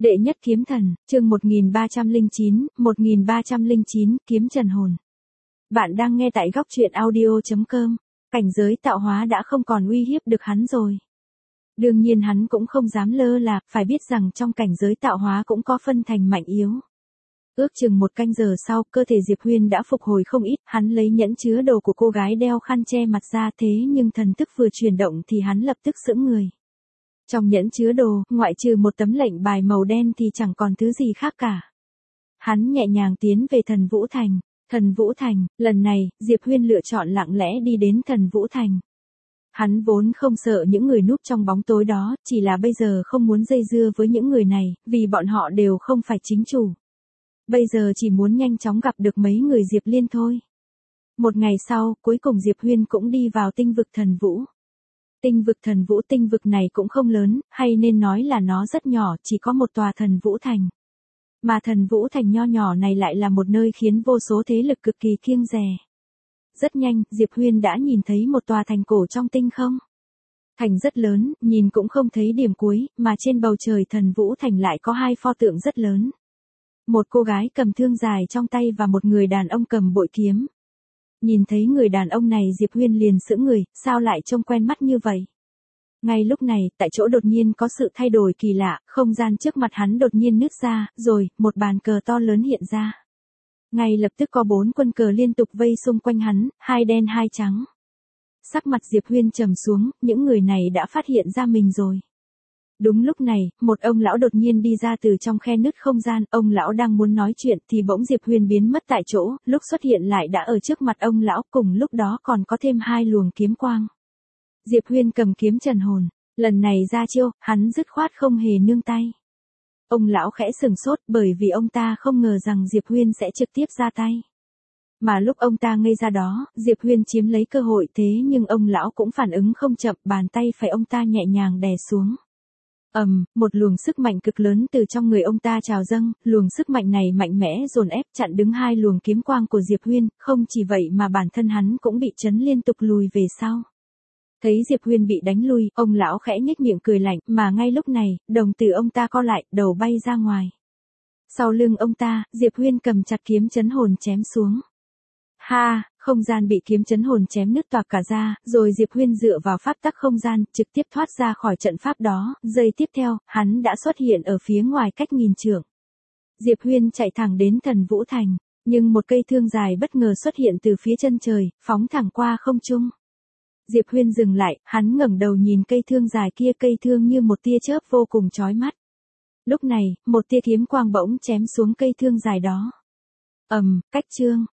Đệ nhất kiếm thần, chương 1309, kiếm trần hồn. Bạn đang nghe tại góc truyện audio.com, cảnh giới tạo hóa đã không còn uy hiếp được hắn rồi. Đương nhiên hắn cũng không dám lơ là, phải biết rằng trong cảnh giới tạo hóa cũng có phân thành mạnh yếu. Ước chừng một canh giờ sau, cơ thể Diệp Huyên đã phục hồi không ít, hắn lấy nhẫn chứa đồ của cô gái đeo khăn che mặt ra thế nhưng thần thức vừa chuyển động thì hắn lập tức sững người. Trong nhẫn chứa đồ, ngoại trừ một tấm lệnh bài màu đen thì chẳng còn thứ gì khác cả. Hắn nhẹ nhàng tiến về Thần Vũ Thành. Thần Vũ Thành, lần này, Diệp Huyên lựa chọn lặng lẽ đi đến Thần Vũ Thành. Hắn vốn không sợ những người núp trong bóng tối đó, chỉ là bây giờ không muốn dây dưa với những người này, vì bọn họ đều không phải chính chủ. Bây giờ chỉ muốn nhanh chóng gặp được mấy người Diệp Liên thôi. Một ngày sau, cuối cùng Diệp Huyên cũng đi vào tinh vực Thần Vũ. Tinh vực Thần Vũ, tinh vực này cũng không lớn, hay nên nói là nó rất nhỏ, chỉ có một tòa Thần Vũ Thành. Mà Thần Vũ Thành nho nhỏ này lại là một nơi khiến vô số thế lực cực kỳ kiêng dè. Rất nhanh, Diệp Huyên đã nhìn thấy một tòa thành cổ trong tinh không. Thành rất lớn, nhìn cũng không thấy điểm cuối, mà trên bầu trời Thần Vũ Thành lại có hai pho tượng rất lớn. Một cô gái cầm thương dài trong tay và một người đàn ông cầm bội kiếm. Nhìn thấy người đàn ông này Diệp Huyên liền sững người, sao lại trông quen mắt như vậy? Ngay lúc này, tại chỗ đột nhiên có sự thay đổi kỳ lạ, không gian trước mặt hắn đột nhiên nứt ra, rồi, một bàn cờ to lớn hiện ra. Ngay lập tức có 4 quân cờ liên tục vây xung quanh hắn, hai đen hai trắng. Sắc mặt Diệp Huyên trầm xuống, những người này đã phát hiện ra mình rồi. Đúng lúc này, một ông lão đột nhiên đi ra từ trong khe nứt không gian, ông lão đang muốn nói chuyện thì bỗng Diệp Huyên biến mất tại chỗ, lúc xuất hiện lại đã ở trước mặt ông lão, cùng lúc đó còn có thêm 2 luồng kiếm quang. Diệp Huyên cầm kiếm trần hồn, lần này ra chiêu, hắn dứt khoát không hề nương tay. Ông lão khẽ sừng sốt bởi vì ông ta không ngờ rằng Diệp Huyên sẽ trực tiếp ra tay. Mà lúc ông ta ngây ra đó, Diệp Huyên chiếm lấy cơ hội thế nhưng ông lão cũng phản ứng không chậm, bàn tay phải ông ta nhẹ nhàng đè xuống. Một luồng sức mạnh cực lớn từ trong người ông ta trào dâng, luồng sức mạnh này mạnh mẽ dồn ép chặn đứng 2 luồng kiếm quang của Diệp Huyên, không chỉ vậy mà bản thân hắn cũng bị chấn liên tục lùi về sau. Thấy Diệp Huyên bị đánh lui, ông lão khẽ nhếch miệng cười lạnh, mà ngay lúc này, đồng tử ông ta co lại, đầu bay ra ngoài. Sau lưng ông ta, Diệp Huyên cầm chặt kiếm chấn hồn chém xuống. Ha, không gian bị kiếm chấn hồn chém nứt toạc cả ra, rồi Diệp Huyên dựa vào pháp tắc không gian, trực tiếp thoát ra khỏi trận pháp đó, giây tiếp theo, hắn đã xuất hiện ở phía ngoài cách nghìn trượng. Diệp Huyên chạy thẳng đến Thần Vũ Thành, nhưng một cây thương dài bất ngờ xuất hiện từ phía chân trời, phóng thẳng qua không trung. Diệp Huyên dừng lại, hắn ngẩng đầu nhìn cây thương dài kia, cây thương như một tia chớp vô cùng chói mắt. Lúc này, một tia kiếm quang bỗng chém xuống cây thương dài đó. Cách chương,